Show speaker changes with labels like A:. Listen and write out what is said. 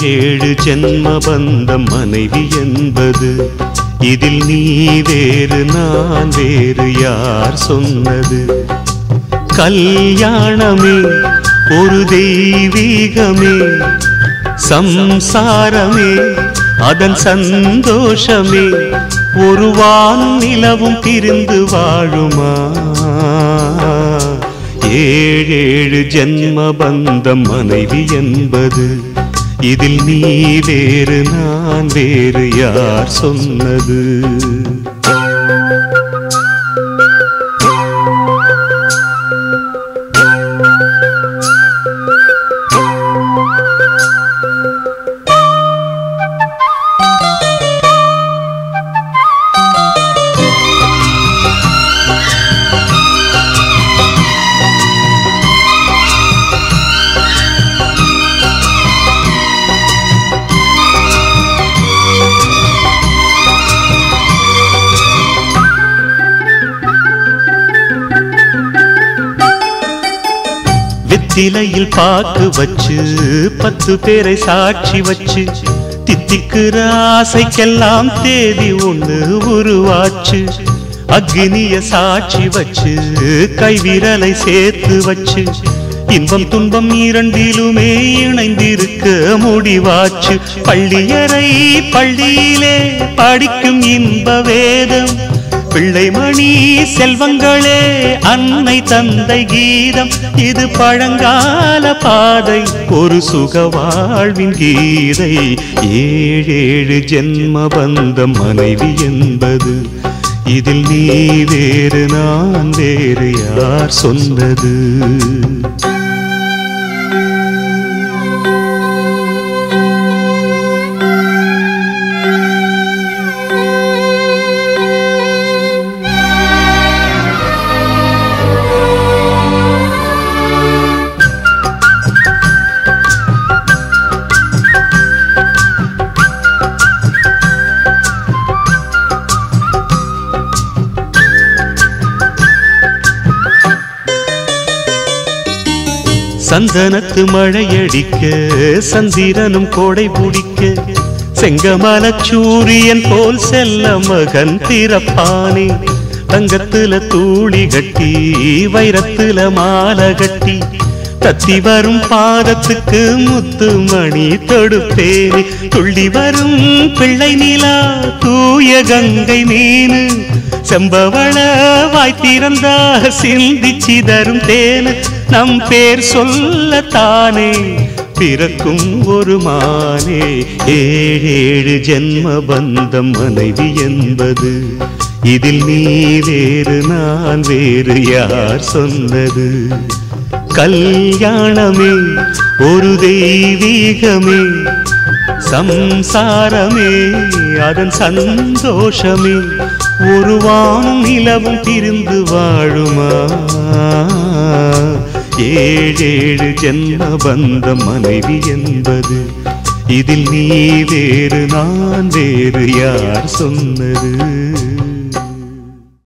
A: ஏழேழு ஜென்ம பந்தம் மனைவி என்பது, இதில் நீ வேறு நான் வேறு யார் சொன்னது? கல்யாணமே ஒரு தெய்வீகமே, சம்சாரமே அதன் சந்தோஷமே, ஒரு வானும் நிலவும் பிரிந்து வாழுமா? ஏழேழு ஜென்ம பந்தம் மனைவி என்பது, இதில் நீ வேறு நான் வேறு யார் சொன்னது? வெத்திலையில் பாக்கு வச்சு 10 பேரை சாட்சி வச்சு, தித்திக்கிற ஆசைக்கெல்லாம் தேதி ஒண்ணு உருவாச்சு. அக்னிய சாட்சி வச்சு கைவிரலை சேர்த்து வச்சு, இன்பம் துன்பம் இரண்டிலுமே இணைந்திருக்க முடிவாச்சு. பள்ளியறை பள்ளியிலே படிக்கும் இன்ப வேதம், பிள்ளைமணி செல்வங்களே அன்னை தந்தை கீதம், இது பழங்கால பாதை ஒரு சுக வாழ்வின் கீதை. ஏழேழு ஜென்ம பந்தம் மனைவி என்பது, இதில் நீ வேறு நான் வேறு யார் சொன்னது? சந்தனத்து மழையடிக்க சந்திரனும் கோடை பிடிக்க, செங்கமல சூரியன் போல் செல்ல மகன் பிறப்பானே. தங்கத்துல தூளி கட்டி வைரத்துல மாலை கட்டி, தத்தி வரும் பாதத்துக்கு முத்து மணி தொடுப்பேனே. துள்ளி வரும் பிள்ளை நிலா தூய கங்கை மீனு, செம்பவள வாய்த்திறந்தா சிந்தி சிதறும் தேனு. நம் பேர் சொல்லத்தானே பிறக்கும் ஒரு மானே. ஏழேழு ஜென்ம பந்தம் மனைவி என்பது, இதில் நீ வேறு நான் வேறு யார் சொன்னது? கல்யாணமே ஒரு தெய்வீகமே, சம்சாரமே அதன் சந்தோஷமே, ஒரு வானும் நிலவும் பிரிந்து வாழுமா? ஏழேழு ஜென்ம பந்தம் மனைவி என்பது, இதில் நீ வேறு நான் வேறு யார் சொன்னது?